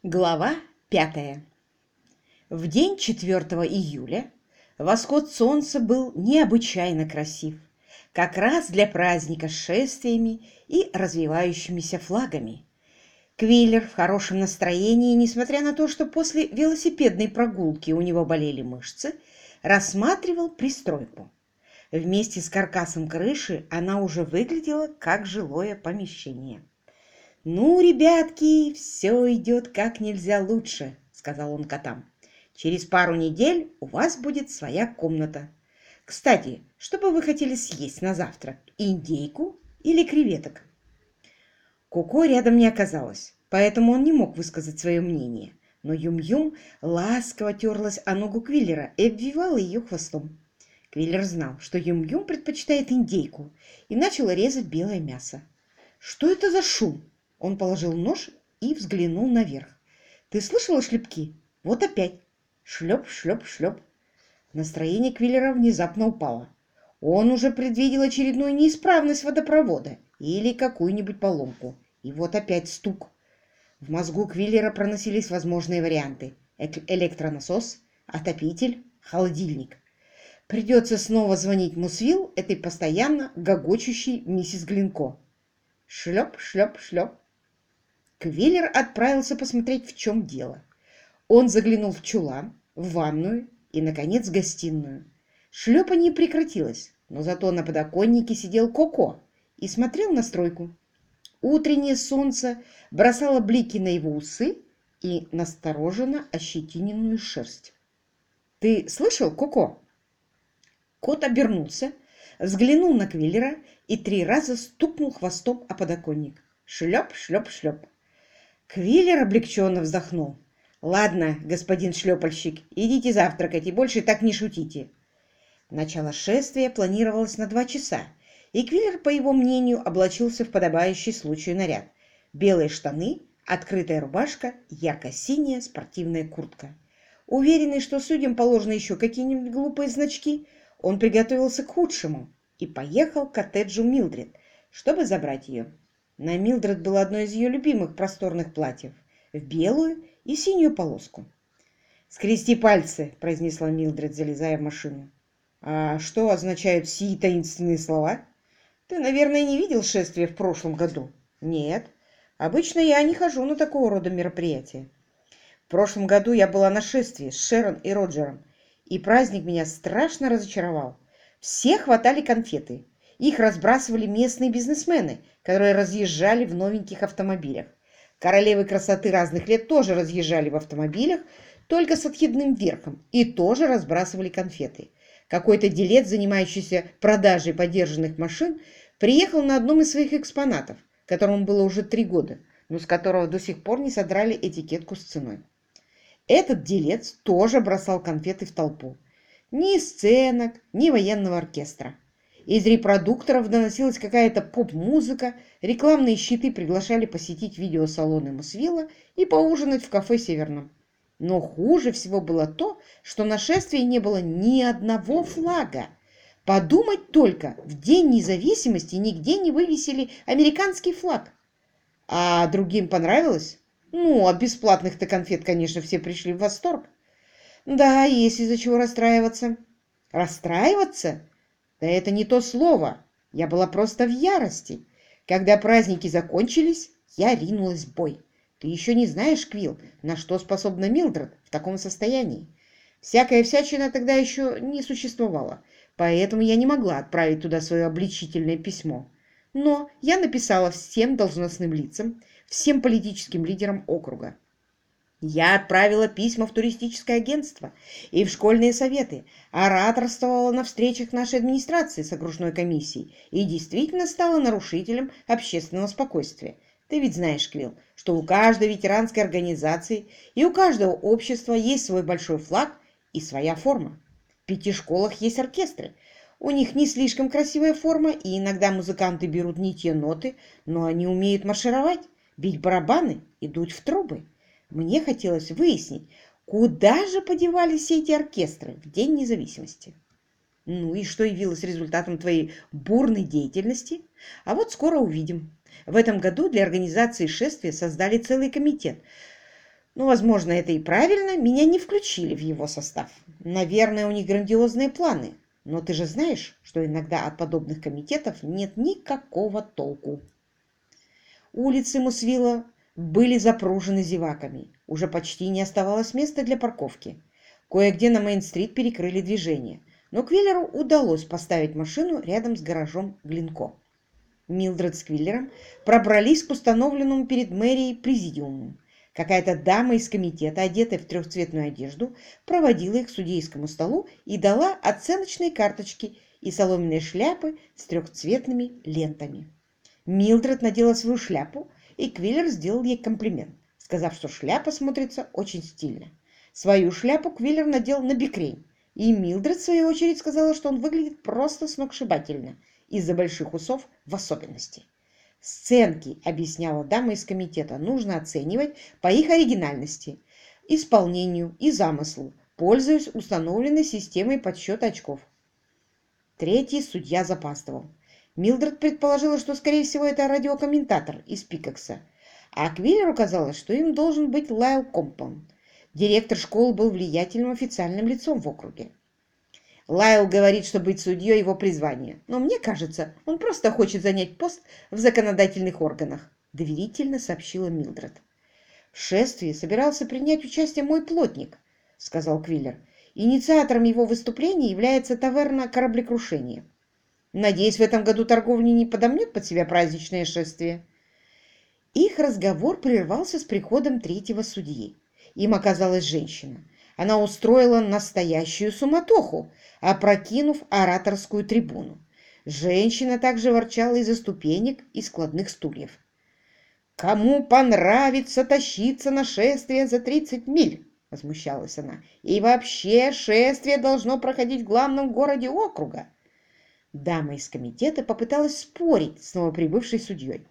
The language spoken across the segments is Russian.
Глава 5. В день 4 июля восход солнца был необычайно красив, как раз для праздника с шествиями и развивающимися флагами. Квиллер в хорошем настроении, несмотря на то, что после велосипедной прогулки у него болели мышцы, рассматривал пристройку. Вместе с каркасом крыши она уже выглядела как жилое помещение. «Ну, ребятки, все идет как нельзя лучше», — сказал он котам. «Через пару недель у вас будет своя комната. Кстати, что бы вы хотели съесть на завтрак? Индейку или креветок?» Коко рядом не оказалось, поэтому он не мог высказать свое мнение. Но Юм-Юм ласково терлась о ногу Квиллера и обвивала ее хвостом. Квиллер знал, что Юм-Юм предпочитает индейку, и начал резать белое мясо. «Что это за шум?» Он положил нож и взглянул наверх. «Ты слышала шлепки? Вот опять. Шлеп, шлеп, шлеп». Настроение Квиллера внезапно упало. Он уже предвидел очередную неисправность водопровода или какую-нибудь поломку. И вот опять стук. В мозгу Квиллера проносились возможные варианты. Электронасос, отопитель, холодильник. Придется снова звонить Мусвилл, этой постоянно гогочущей миссис Глинко. Шлеп, шлеп, шлеп. Квиллер отправился посмотреть, в чем дело. Он заглянул в чулан, в ванную и, наконец, в гостиную. Шлепанье прекратилось, но зато на подоконнике сидел Коко и смотрел на стройку. Утреннее солнце бросало блики на его усы и настороженно ощетиненную шерсть. «Ты слышал, Коко?» Кот обернулся, взглянул на Квиллера и 3 раза стукнул хвостом о подоконник. Шлеп, шлеп, шлеп. Квиллер облегченно вздохнул. «Ладно, господин шлепальщик, идите завтракать и больше так не шутите». Начало шествия планировалось на 2 часа, и Квиллер, по его мнению, облачился в подобающий случаю наряд. Белые штаны, открытая рубашка, ярко-синяя спортивная куртка. Уверенный, что судьям положены еще какие-нибудь глупые значки, он приготовился к худшему и поехал к коттеджу Милдред, чтобы забрать ее. На Милдред было одно из ее любимых просторных платьев в белую и синюю полоску. «Скрести пальцы», — произнесла Милдред, залезая в машину. «А что означают сии таинственные слова? Ты, наверное, не видел шествие в прошлом году?» «Нет. Обычно я не хожу на такого рода мероприятия. В прошлом году я была на шествии с Шерон и Роджером, и праздник меня страшно разочаровал. Все хватали конфеты. Их разбрасывали местные бизнесмены, которые разъезжали в новеньких автомобилях. Королевы красоты разных лет тоже разъезжали в автомобилях, только с откидным верхом, и тоже разбрасывали конфеты. Какой-то делец, занимающийся продажей подержанных машин, приехал на одном из своих экспонатов, которому было уже 3 года, но с которого до сих пор не содрали этикетку с ценой. Этот делец тоже бросал конфеты в толпу. Ни сценок, ни военного оркестра. Из репродукторов доносилась какая-то поп-музыка, рекламные щиты приглашали посетить видеосалоны Мусвилла и поужинать в кафе «Северном». Но хуже всего было то, что на шествии не было ни одного флага. Подумать только, в День независимости нигде не вывесили американский флаг. А другим понравилось? Ну, от бесплатных-то конфет, конечно, все пришли в восторг. Да, есть из-за чего расстраиваться. Расстраиваться? Да это не то слово. Я была просто в ярости. Когда праздники закончились, я ринулась в бой. Ты еще не знаешь, Квилл, на что способна Милдред в таком состоянии. Всякая всячина тогда еще не существовала, поэтому я не могла отправить туда свое обличительное письмо. Но я написала всем должностным лицам, всем политическим лидерам округа. Я отправила письма в туристическое агентство и в школьные советы, ораторствовала на встречах нашей администрации с окружной комиссией и действительно стала нарушителем общественного спокойствия. Ты ведь знаешь, Квилл, что у каждой ветеранской организации и у каждого общества есть свой большой флаг и своя форма. В 5 школах есть оркестры. У них не слишком красивая форма, и иногда музыканты берут не те ноты, но они умеют маршировать, бить барабаны и дуть в трубы. Мне хотелось выяснить, куда же подевались все эти оркестры в День независимости. Ну и что явилось результатом твоей бурной деятельности? А вот скоро увидим. В этом году для организации шествия создали целый комитет. Ну, возможно, это и правильно, меня не включили в его состав. Наверное, у них грандиозные планы. Но ты же знаешь, что иногда от подобных комитетов нет никакого толку. Улицы Мусвилла были запружены зеваками. Уже почти не оставалось места для парковки. Кое-где на Мейн-стрит перекрыли движение. Но Квиллеру удалось поставить машину рядом с гаражом Глинко. Милдред с Квиллером пробрались к установленному перед мэрией президиуму. Какая-то дама из комитета, одетая в трехцветную одежду, проводила их к судейскому столу и дала оценочные карточки и соломенные шляпы с трехцветными лентами. Милдред надела свою шляпу, и Квиллер сделал ей комплимент, сказав, что шляпа смотрится очень стильно. Свою шляпу Квиллер надел на бекрень, и Милдред, в свою очередь, сказала, что он выглядит просто сногсшибательно, из-за больших усов в особенности. «Сценки», — объясняла дама из комитета, — «нужно оценивать по их оригинальности, исполнению и замыслу, пользуясь установленной системой подсчета очков». Третий судья запаздывал. Милдред предположила, что, скорее всего, это радиокомментатор из Пикакса, а Квиллеру казалось, что им должен быть Лайл Компton. Директор школы был влиятельным официальным лицом в округе. Лайл говорит, что быть судьей — его призвание, но мне кажется, он просто хочет занять пост в законодательных органах, доверительно сообщила Милдред. В шествии собирался принять участие мой плотник, сказал Квиллер. Инициатором его выступления является таверна «Кораблекрушение». Надеюсь, в этом году торговля не подомнет под себя праздничное шествие. Их разговор прервался с приходом третьего судьи. Им оказалась женщина. Она устроила настоящую суматоху, опрокинув ораторскую трибуну. Женщина также ворчала из-за ступенек и складных стульев. «Кому понравится тащиться на шествие за 30 миль?» — возмущалась она. «И вообще шествие должно проходить в главном городе округа». Дама из комитета попыталась спорить с новоприбывшей судьей.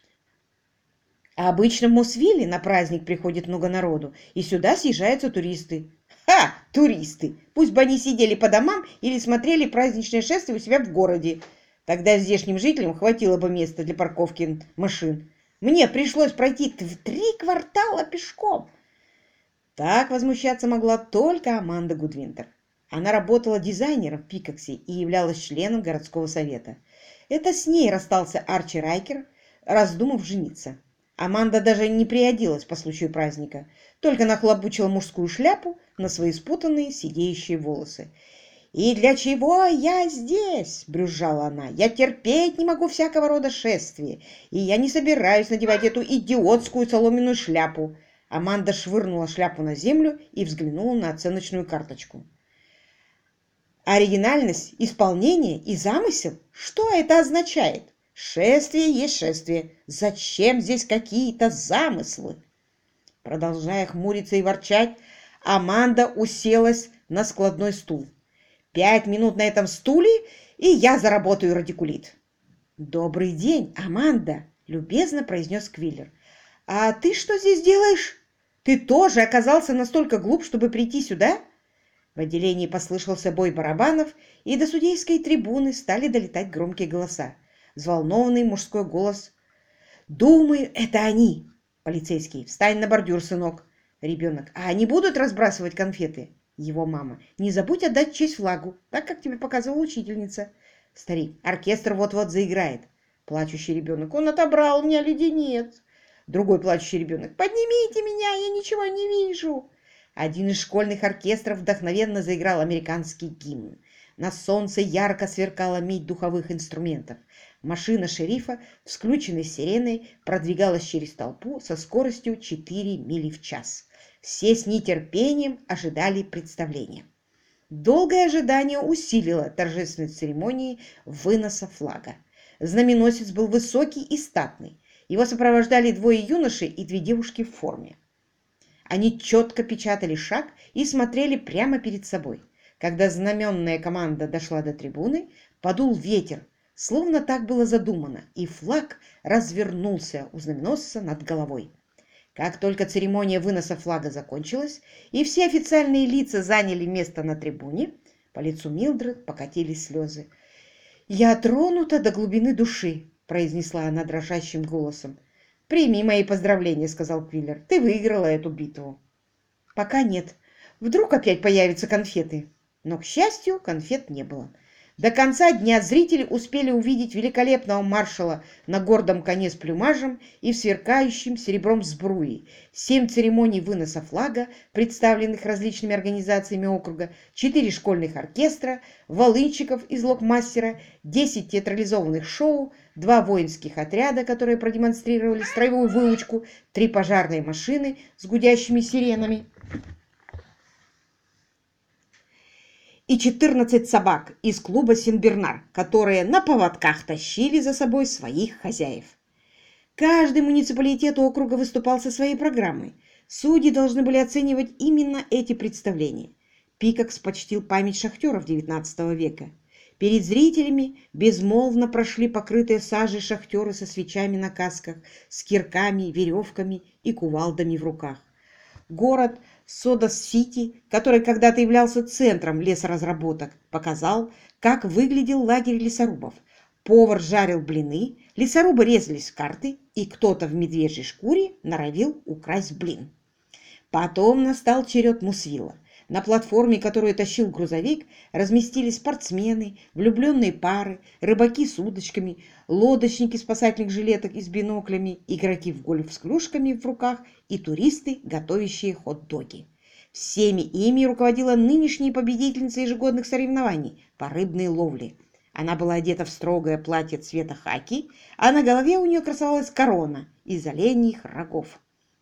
А обычно в Мусвилле на праздник приходит много народу, и сюда съезжаются туристы. Ха! Туристы! Пусть бы они сидели по домам или смотрели праздничное шествие у себя в городе. Тогда здешним жителям хватило бы места для парковки машин. Мне пришлось пройти 3 квартала пешком. Так возмущаться могла только Аманда Гудвинтер. Она работала дизайнером в Пикаксе и являлась членом городского совета. Это с ней расстался Арчи Райкер, раздумав жениться. Аманда даже не приоделась по случаю праздника, только нахлобучила мужскую шляпу на свои спутанные сидеющие волосы. «И для чего я здесь?» – брюзжала она. «Я терпеть не могу всякого рода шествия, и я не собираюсь надевать эту идиотскую соломенную шляпу». Аманда швырнула шляпу на землю и взглянула на оценочную карточку. «Оригинальность, исполнение и замысел? Что это означает? Шествие есть шествие. Зачем здесь какие-то замыслы?» Продолжая хмуриться и ворчать, Аманда уселась на складной стул. 5 минут на этом стуле, и я заработаю радикулит. «Добрый день, Аманда!» — любезно произнес Квиллер. «А ты что здесь делаешь? Ты тоже оказался настолько глуп, чтобы прийти сюда?» В отделении послышался бой барабанов, и до судейской трибуны стали долетать громкие голоса. Взволнованный мужской голос. «Думаю, это они!» Полицейский. «Встань на бордюр, сынок!» Ребенок. «А они будут разбрасывать конфеты?» Его мама. «Не забудь отдать честь флагу, так как тебе показывала учительница». Старик. «Оркестр вот-вот заиграет». Плачущий ребенок. «Он отобрал у меня леденец». Другой плачущий ребенок. «Поднимите меня, я ничего не вижу». Один из школьных оркестров вдохновенно заиграл американский гимн. На солнце ярко сверкала медь духовых инструментов. Машина шерифа с включенной сиреной продвигалась через толпу со скоростью 4 мили в час. Все с нетерпением ожидали представления. Долгое ожидание усилило торжественность церемонии выноса флага. Знаменосец был высокий и статный. Его сопровождали 2 юноши и 2 девушки в форме. Они четко печатали шаг и смотрели прямо перед собой. Когда знаменная команда дошла до трибуны, подул ветер, словно так было задумано, и флаг развернулся у знаменосца над головой. Как только церемония выноса флага закончилась, и все официальные лица заняли место на трибуне, по лицу Милдред покатились слезы. «Я тронута до глубины души», — произнесла она дрожащим голосом. «Прими мои поздравления», — сказал Квиллер. «Ты выиграла эту битву». «Пока нет. Вдруг опять появятся конфеты». Но, к счастью, конфет не было. До конца дня зрители успели увидеть великолепного маршала на гордом коне с плюмажем и в сверкающем серебром сбруи, 7 церемоний выноса флага, представленных различными организациями округа, 4 школьных оркестра, волынщиков из Локмастера, 10 театрализованных шоу, 2 воинских отряда, которые продемонстрировали строевую выучку, 3 пожарные машины с гудящими сиренами и 14 собак из клуба Сенбернар, которые на поводках тащили за собой своих хозяев. Каждый муниципалитет округа выступал со своей программой. Судьи должны были оценивать именно эти представления. Пикакс почтил память шахтеров XIX века. Перед зрителями безмолвно прошли покрытые сажей шахтеры со свечами на касках, с кирками, веревками и кувалдами в руках. Город Содас-Сити, который когда-то являлся центром лесоразработок, показал, как выглядел лагерь лесорубов. Повар жарил блины, лесорубы резались в карты, и кто-то в медвежьей шкуре норовил украсть блин. Потом настал черед Мусвилла. На платформе, которую тащил грузовик, разместились спортсмены, влюбленные пары, рыбаки с удочками, лодочники в спасательных жилетах и с биноклями, игроки в гольф с клюшками в руках и туристы, готовящие хот-доги. Всеми ими руководила нынешняя победительница ежегодных соревнований по рыбной ловле. Она была одета в строгое платье цвета хаки, а на голове у нее красовалась корона из оленьих рогов.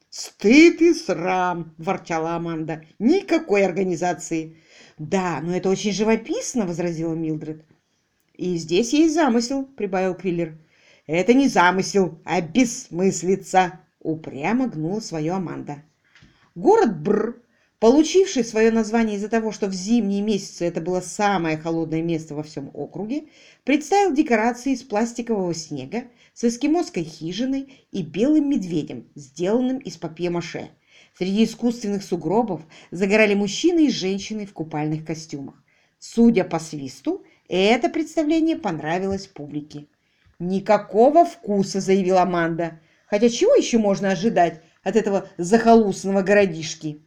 «Стыд и срам!» – ворчала Аманда. «Никакой организации!» «Да, но это очень живописно!» – возразила Милдред. «И здесь есть замысел!» – прибавил Квиллер. «Это не замысел, а бессмыслица!» – упрямо гнула свое Аманда. Город Бр, получивший свое название из-за того, что в зимние месяцы это было самое холодное место во всем округе, представил декорации из пластикового снега с эскимосской хижиной и белым медведем, сделанным из папье-маше. Среди искусственных сугробов загорали мужчины и женщины в купальных костюмах. Судя по свисту, это представление понравилось публике. «Никакого вкуса», — заявила Аманда. «Хотя чего еще можно ожидать от этого захолустного городишки?»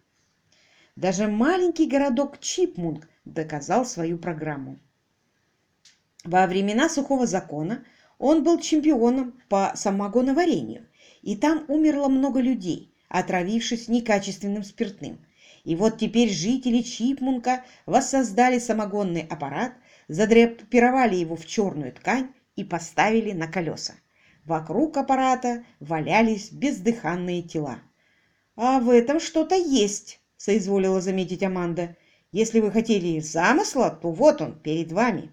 Даже маленький городок Чипмунк доказал свою программу. Во времена сухого закона он был чемпионом по самогоноварению, и там умерло много людей, отравившись некачественным спиртным. И вот теперь жители Чипмунка воссоздали самогонный аппарат, задрапировали его в черную ткань и поставили на колеса. Вокруг аппарата валялись бездыханные тела. «А в этом что-то есть», — соизволила заметить Аманда. «Если вы хотели замысла, то вот он, перед вами».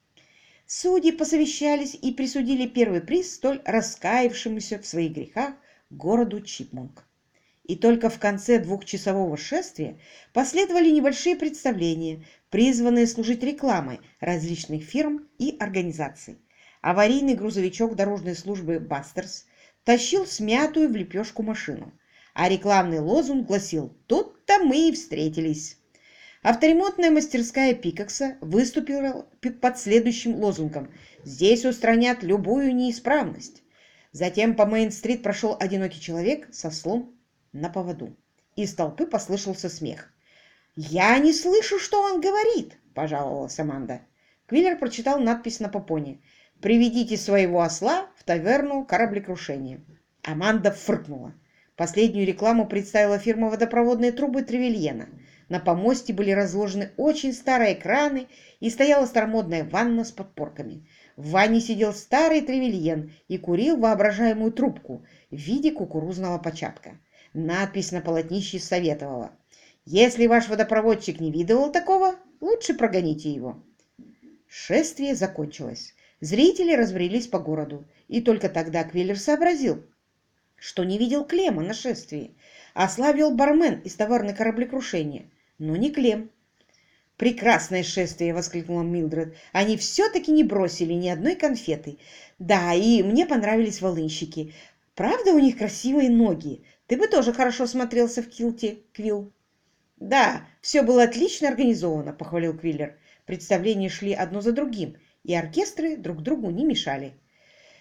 Судьи посовещались и присудили первый приз столь раскаявшемуся в своих грехах городу Чипмунк. И только в конце двухчасового шествия последовали небольшие представления, призванные служить рекламой различных фирм и организаций. Аварийный грузовичок дорожной службы «Бастерс» тащил смятую в лепешку машину, а рекламный лозунг гласил «Тут-то мы и встретились». Авторемонтная мастерская Пикакса выступила под следующим лозунгом «Здесь устранят любую неисправность». Затем по Мейн-стрит прошел одинокий человек со ослом на поводу. Из толпы послышался смех. «Я не слышу, что он говорит», – пожаловалась Аманда. Квиллер прочитал надпись на попоне «Приведите своего осла в таверну кораблекрушения». Аманда фыркнула. Последнюю рекламу представила фирма водопроводные трубы Тревельена. На помосте были разложены очень старые краны и стояла старомодная ванна с подпорками. В ванне сидел старый Тревельен и курил воображаемую трубку в виде кукурузного початка. Надпись на полотнище советовала: «Если ваш водопроводчик не видывал такого, лучше прогоните его». Шествие закончилось. Зрители разбрелись по городу, и только тогда Квиллер сообразил, что не видел Клема на шествии. Осла вел бармен из таверны кораблекрушения, но не Клем. «Прекрасное шествие!» — воскликнула Милдред. «Они все-таки не бросили ни одной конфеты. Да, и мне понравились волынщики. Правда, у них красивые ноги? Ты бы тоже хорошо смотрелся в килте, Квилл». «Да, все было отлично организовано», — похвалил Квиллер. Представления шли одно за другим, и оркестры друг другу не мешали.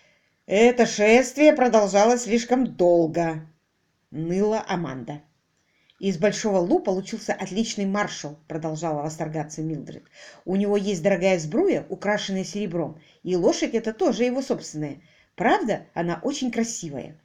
Это шествие продолжалось слишком долго, ныла Аманда. «Из Большого Лу получился отличный маршал», — продолжала восторгаться Милдред. «У него есть дорогая сбруя, украшенная серебром, и лошадь эта тоже его собственная. Правда, она очень красивая».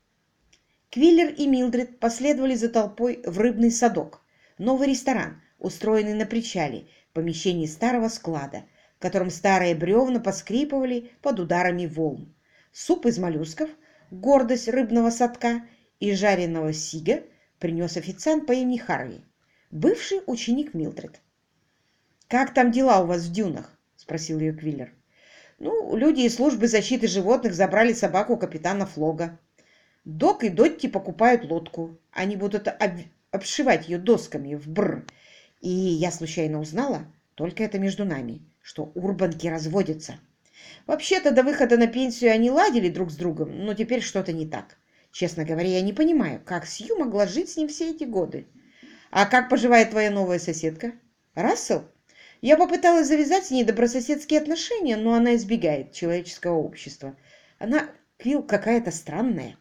Квиллер и Милдред последовали за толпой в рыбный садок, новый ресторан, устроенный на причале, помещении старого склада, в котором старые бревна поскрипывали под ударами волн. Суп из моллюсков, гордость рыбного садка и жареного сига принес официант по имени Харви, бывший ученик Милдред. «Как там дела у вас в дюнах?» — спросил ее Квиллер. «Ну, люди из службы защиты животных забрали собаку капитана Флога. Док и Дотти покупают лодку. Они будут обшивать ее досками в бр. И я случайно узнала, только это между нами, что урбанки разводятся. Вообще-то до выхода на пенсию они ладили друг с другом, но теперь что-то не так. Честно говоря, я не понимаю, как Сью могла жить с ним все эти годы. А как поживает твоя новая соседка? Рассел? Я попыталась завязать с ней добрососедские отношения, но она избегает человеческого общества. Она, Квилл, какая-то странная.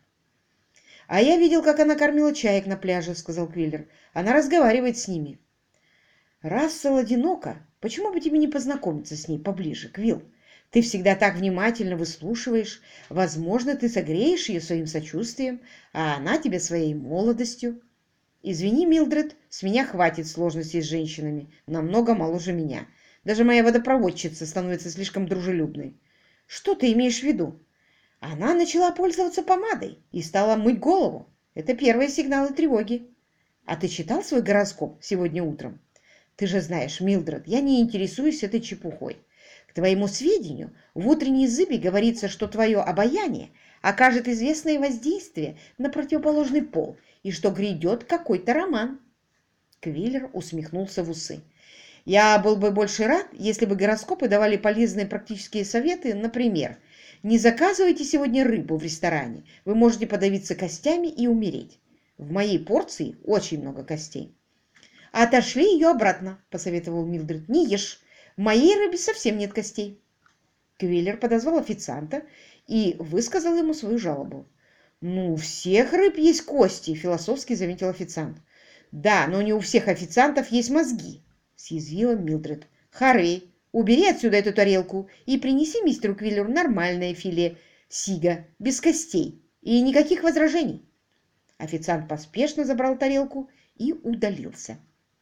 «А я видел, как она кормила чаек на пляже», — сказал Квиллер. «Она разговаривает с ними». «Рассел одинока. Почему бы тебе не познакомиться с ней поближе, Квилл? Ты всегда так внимательно выслушиваешь. Возможно, ты согреешь ее своим сочувствием, а она тебя своей молодостью. Извини, Милдред, с меня хватит сложностей с женщинами, намного моложе меня. Даже моя водопроводчица становится слишком дружелюбной. Что ты имеешь в виду? Она начала пользоваться помадой и стала мыть голову. Это первые сигналы тревоги. А ты читал свой гороскоп сегодня утром? Ты же знаешь, Милдред, я не интересуюсь этой чепухой. К твоему сведению, в утренней зыбе говорится, что твое обаяние окажет известное воздействие на противоположный пол и что грядет какой-то роман. Квиллер усмехнулся в усы. Я был бы больше рад, если бы гороскопы давали полезные практические советы, например, не заказывайте сегодня рыбу в ресторане, вы можете подавиться костями и умереть. В моей порции очень много костей. «Отошли ее обратно», — посоветовал Милдред. «Не ешь. В моей рыбе совсем нет костей». Квиллер подозвал официанта и высказал ему свою жалобу. «Ну, у всех рыб есть кости», — философски заметил официант. «Да, но не у всех официантов есть мозги», — съязвила Милдред. «Харви, убери отсюда эту тарелку и принеси мистеру Квиллеру нормальное филе сига, без костей, и никаких возражений». Официант поспешно забрал тарелку и удалился.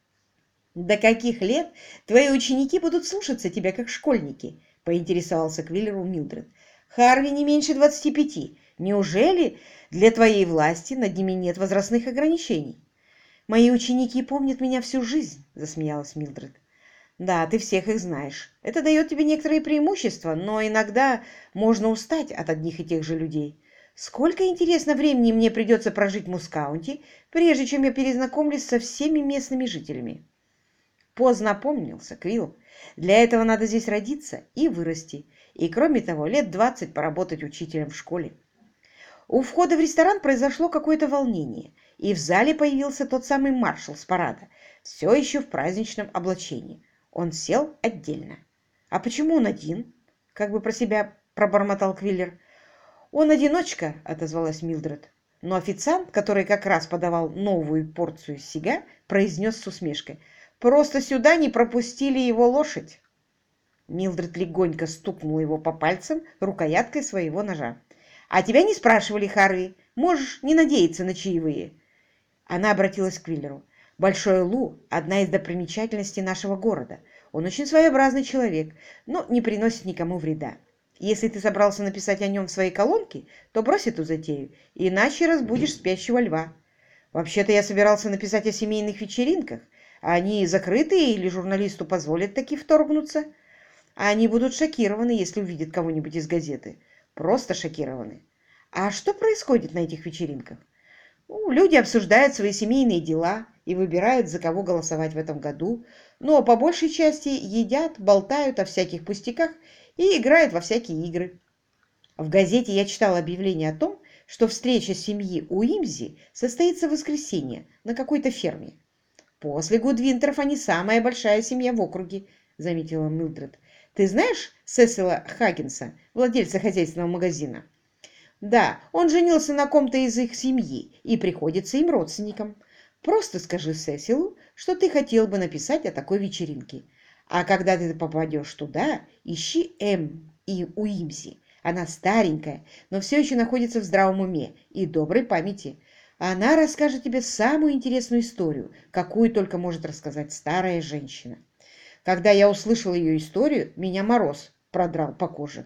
«До каких лет твои ученики будут слушаться тебя, как школьники?» — поинтересовался Квиллер у Милдред. «Харви не меньше 25. Неужели для твоей власти над ними нет возрастных ограничений?» «Мои ученики помнят меня всю жизнь», — засмеялась Милдред. «Да, ты всех их знаешь. Это дает тебе некоторые преимущества, но иногда можно устать от одних и тех же людей. Сколько, интересно, времени мне придется прожить в Мускаунте, прежде чем я перезнакомлюсь со всеми местными жителями?» Поздно опомнился, Квилл. Для этого надо здесь родиться и вырасти. И, кроме того, лет 20 поработать учителем в школе. У входа в ресторан произошло какое-то волнение, и в зале появился тот самый маршал с парада, все еще в праздничном облачении. Он сел отдельно. «А почему он один?» — как бы про себя пробормотал Квиллер. «Он одиночка», — отозвалась Милдред. Но официант, который как раз подавал новую порцию сига, произнес с усмешкой: «Просто сюда не пропустили его лошадь». Милдред легонько стукнула его по пальцам рукояткой своего ножа. «А тебя не спрашивали, Харви. Можешь не надеяться на чаевые». Она обратилась к Квиллеру. «Большой Лу – одна из достопримечательностей нашего города. Он очень своеобразный человек, но не приносит никому вреда. Если ты собрался написать о нем в своей колонке, то брось эту затею, иначе разбудишь спящего льва. Вообще-то я собирался написать о семейных вечеринках. Они закрытые или журналисту позволят таки вторгнуться? А они будут шокированы, если увидят кого-нибудь из газеты. Просто шокированы. А что происходит на этих вечеринках? Ну, люди обсуждают свои семейные дела и выбирают, за кого голосовать в этом году, но по большей части едят, болтают о всяких пустяках и играют во всякие игры. В газете я читала объявление о том, что встреча семьи Уимзи состоится в воскресенье на какой-то ферме. «После Гудвинтеров они самая большая семья в округе», — заметила Милдред. «Ты знаешь Сесила Хаггинса, владельца хозяйственного магазина?» Да, он женился на ком-то из их семьи и приходится им родственником. Просто скажи Сесилу, что ты хотел бы написать о такой вечеринке. А когда ты попадешь туда, ищи и Уимси. Она старенькая, но все еще находится в здравом уме и доброй памяти. Она расскажет тебе самую интересную историю, какую только может рассказать старая женщина. Когда я услышал ее историю, меня мороз продрал по коже.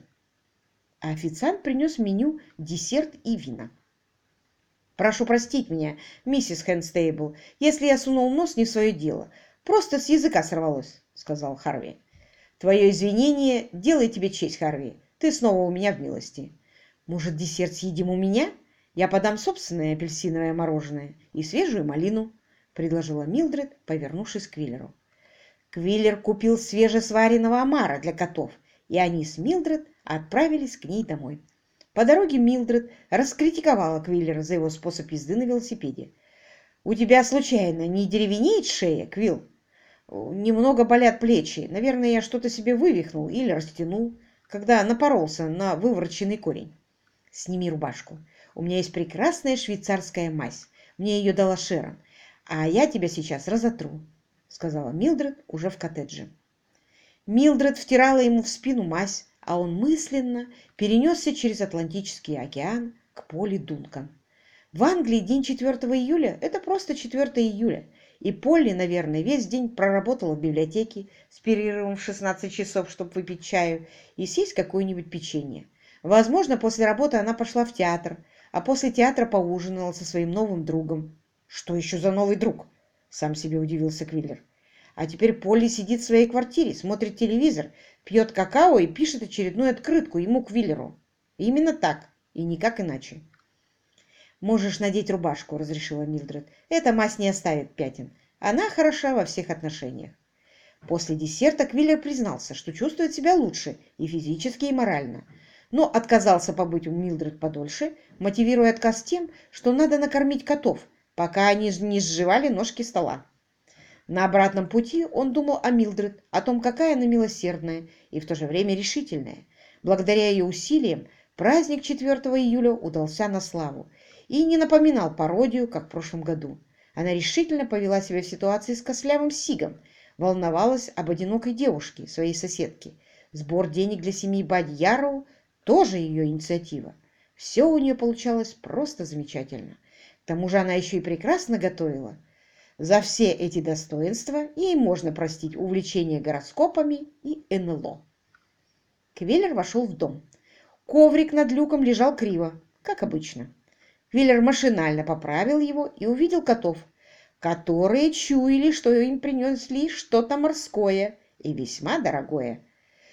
А официант принес меню, десерт и вина. «Прошу простить меня, миссис Хэнстейбл, если я сунул нос не в свое дело. Просто с языка сорвалось», — сказал Харви. «Твое извинение делает тебе честь, Харви. Ты снова у меня в милости. Может, десерт съедим у меня? Я подам собственное апельсиновое мороженое и свежую малину», — предложила Милдред, повернувшись к Квиллеру. Квиллер купил свежесваренного омара для котов, и они с Милдред отправились к ней домой. По дороге Милдред раскритиковала Квиллера за его способ езды на велосипеде. «У тебя, случайно, не деревенеет шея, Квилл? Немного болят плечи. Наверное, я что-то себе вывихнул или растянул, когда напоролся на вывороченный корень. Сними рубашку. У меня есть прекрасная швейцарская мазь. Мне ее дала Шерон. А я тебя сейчас разотру», — сказала Милдред уже в коттедже. Милдред втирала ему в спину мазь, а он мысленно перенесся через Атлантический океан к Полли Дункан. В Англии день 4 июля – это просто 4 июля, и Полли, наверное, весь день проработала в библиотеке с перерывом в 16 часов, чтобы выпить чаю и съесть какое-нибудь печенье. Возможно, после работы она пошла в театр, а после театра поужинала со своим новым другом. «Что еще за новый друг?» – сам себе удивился Квиллер. А теперь Полли сидит в своей квартире, смотрит телевизор, пьет какао и пишет очередную открытку ему, Квиллеру. Именно так, и никак иначе. «Можешь надеть рубашку», — разрешила Милдред. «Эта мазь не оставит пятен. Она хороша во всех отношениях». После десерта Квиллер признался, что чувствует себя лучше и физически, и морально, но отказался побыть у Милдред подольше, мотивируя отказ тем, что надо накормить котов, пока они не сживали ножки стола. На обратном пути он думал о Милдред, о том, какая она милосердная и в то же время решительная. Благодаря ее усилиям праздник 4 июля удался на славу и не напоминал пародию, как в прошлом году. Она решительно повела себя в ситуации с костлявым Сигом, волновалась об одинокой девушке, своей соседке. Сбор денег для семьи Бадьяроу тоже ее инициатива. Все у нее получалось просто замечательно. К тому же она еще и прекрасно готовила. За все эти достоинства ей можно простить увлечение гороскопами и НЛО. Квиллер вошел в дом. Коврик над люком лежал криво, как обычно. Квиллер машинально поправил его и увидел котов, которые чуяли, что им принесли что-то морское и весьма дорогое.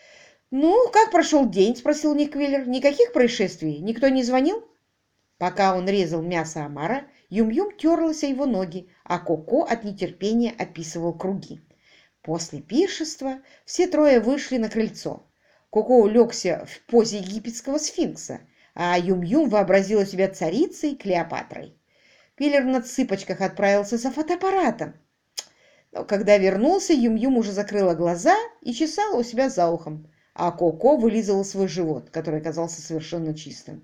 «Ну, как прошел день?» – спросил у них Квиллер. «Никаких происшествий? Никто не звонил?» Пока он резал мясо омара, Юм-Юм терлась о его ноги, а Коко от нетерпения описывал круги. После пиршества все трое вышли на крыльцо. Коко улегся в позе египетского сфинкса, а Юм-Юм вообразила себя царицей Клеопатрой. Квиллер на цыпочках отправился за фотоаппаратом. Но когда вернулся, Юм-Юм уже закрыла глаза и чесала у себя за ухом, а Коко вылизывал свой живот, который оказался совершенно чистым.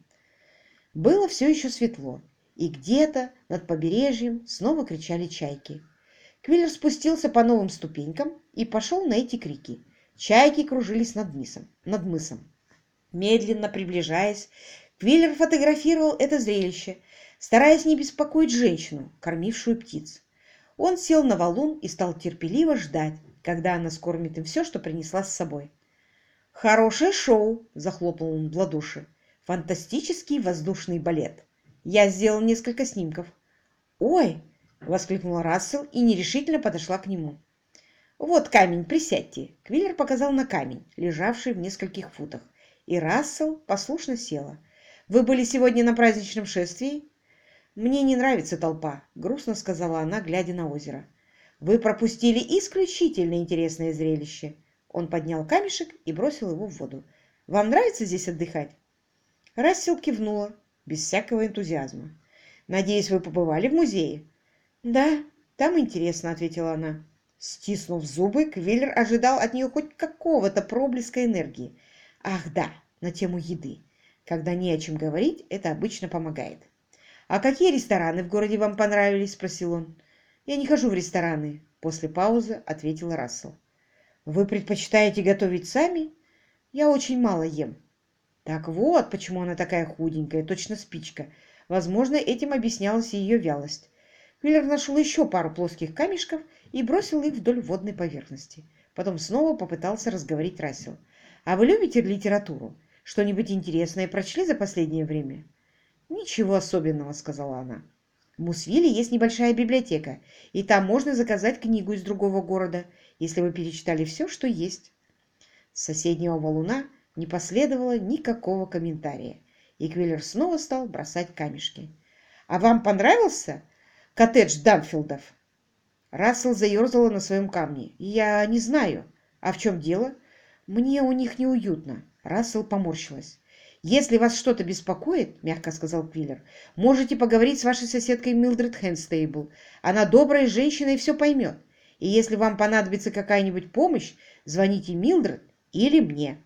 Было все еще светло, и где-то над побережьем снова кричали чайки. Квиллер спустился по новым ступенькам и пошел на эти крики. Чайки кружились над мысом. Медленно приближаясь, Квиллер фотографировал это зрелище, стараясь не беспокоить женщину, кормившую птиц. Он сел на валун и стал терпеливо ждать, когда она скормит им все, что принесла с собой. «Хорошее шоу!» – захлопал он в ладоши. «Фантастический воздушный балет! Я сделал несколько снимков». «Ой!» – воскликнула Рассел и нерешительно подошла к нему. «Вот камень, присядьте!» Квиллер показал на камень, лежавший в нескольких футах, и Рассел послушно села. «Вы были сегодня на праздничном шествии?» «Мне не нравится толпа», — грустно сказала она, глядя на озеро. «Вы пропустили исключительно интересное зрелище». Он поднял камешек и бросил его в воду. «Вам нравится здесь отдыхать?» Рассел кивнула, без всякого энтузиазма. «Надеюсь, вы побывали в музее?» «Да, там интересно», — ответила она. Стиснув зубы, Квиллер ожидал от нее хоть какого-то проблеска энергии. «Ах да, на тему еды. Когда не о чем говорить, это обычно помогает. «А какие рестораны в городе вам понравились?» – спросил он. «Я не хожу в рестораны», – после паузы ответил Рассел. «Вы предпочитаете готовить сами?» «Я очень мало ем». Так вот, почему она такая худенькая, точно спичка. Возможно, этим объяснялась и ее вялость. Квиллер нашел еще пару плоских камешков и бросил их вдоль водной поверхности. Потом снова попытался разговорить Рассел. «А вы любите литературу? Что-нибудь интересное прочли за последнее время?» «Ничего особенного», — сказала она. «В Мусвиле есть небольшая библиотека, и там можно заказать книгу из другого города, если вы перечитали все, что есть». С соседнего валуна не последовало никакого комментария, и Квиллер снова стал бросать камешки. «А вам понравился коттедж Дамфилдов?» Рассел заерзала на своем камне. «Я не знаю. А в чем дело?» «Мне у них неуютно». Рассел поморщилась. «Если вас что-то беспокоит, — мягко сказал Квиллер, — можете поговорить с вашей соседкой Милдред Хэнстейбл. Она добрая женщина и все поймет. И если вам понадобится какая-нибудь помощь, звоните Милдред или мне».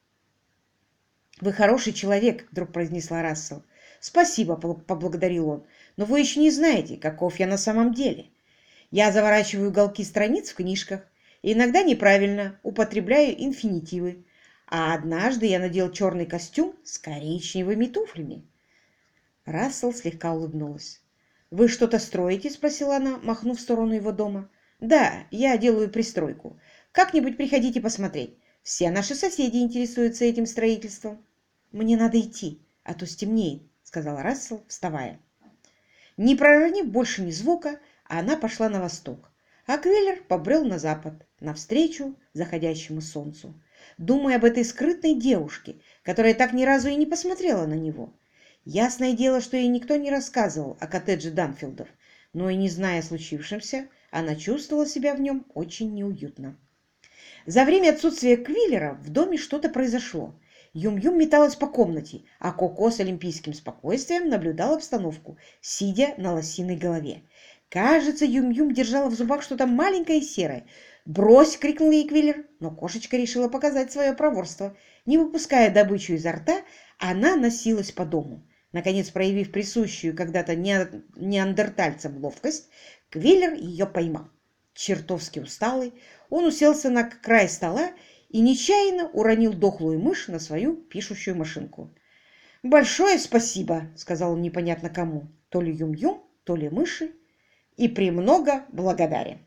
«Вы хороший человек», — вдруг произнесла Рассел. «Спасибо», — поблагодарил он, — «но вы еще не знаете, каков я на самом деле. Я заворачиваю уголки страниц в книжках и иногда неправильно употребляю инфинитивы. А однажды я надел черный костюм с коричневыми туфлями». Рассел слегка улыбнулась. «Вы что-то строите?» — спросила она, махнув в сторону его дома. «Да, я делаю пристройку. Как-нибудь приходите посмотреть. Все наши соседи интересуются этим строительством». «Мне надо идти, а то стемнеет», — сказал Рассел, вставая. Не проронив больше ни звука, она пошла на восток, а Квиллер побрел на запад, навстречу заходящему солнцу, думая об этой скрытной девушке, которая так ни разу и не посмотрела на него. Ясное дело, что ей никто не рассказывал о коттедже Дамфилдов, но и не зная о случившемся, она чувствовала себя в нем очень неуютно. За время отсутствия Квиллера в доме что-то произошло. Юм-Юм металась по комнате, а Коко с олимпийским спокойствием наблюдала обстановку, сидя на лосиной голове. Кажется, Юм-Юм держала в зубах что-то маленькое и серое. «Брось!» — крикнул ей Квиллер, но кошечка решила показать свое проворство. Не выпуская добычу изо рта, она носилась по дому. Наконец, проявив присущую когда-то неандертальцам ловкость, Квиллер ее поймал. Чертовски усталый, он уселся на край стола и нечаянно уронил дохлую мышь на свою пишущую машинку. «Большое спасибо», — сказал он непонятно кому, то ли Юм-Юм, то ли мыши, — «и премного благодарен».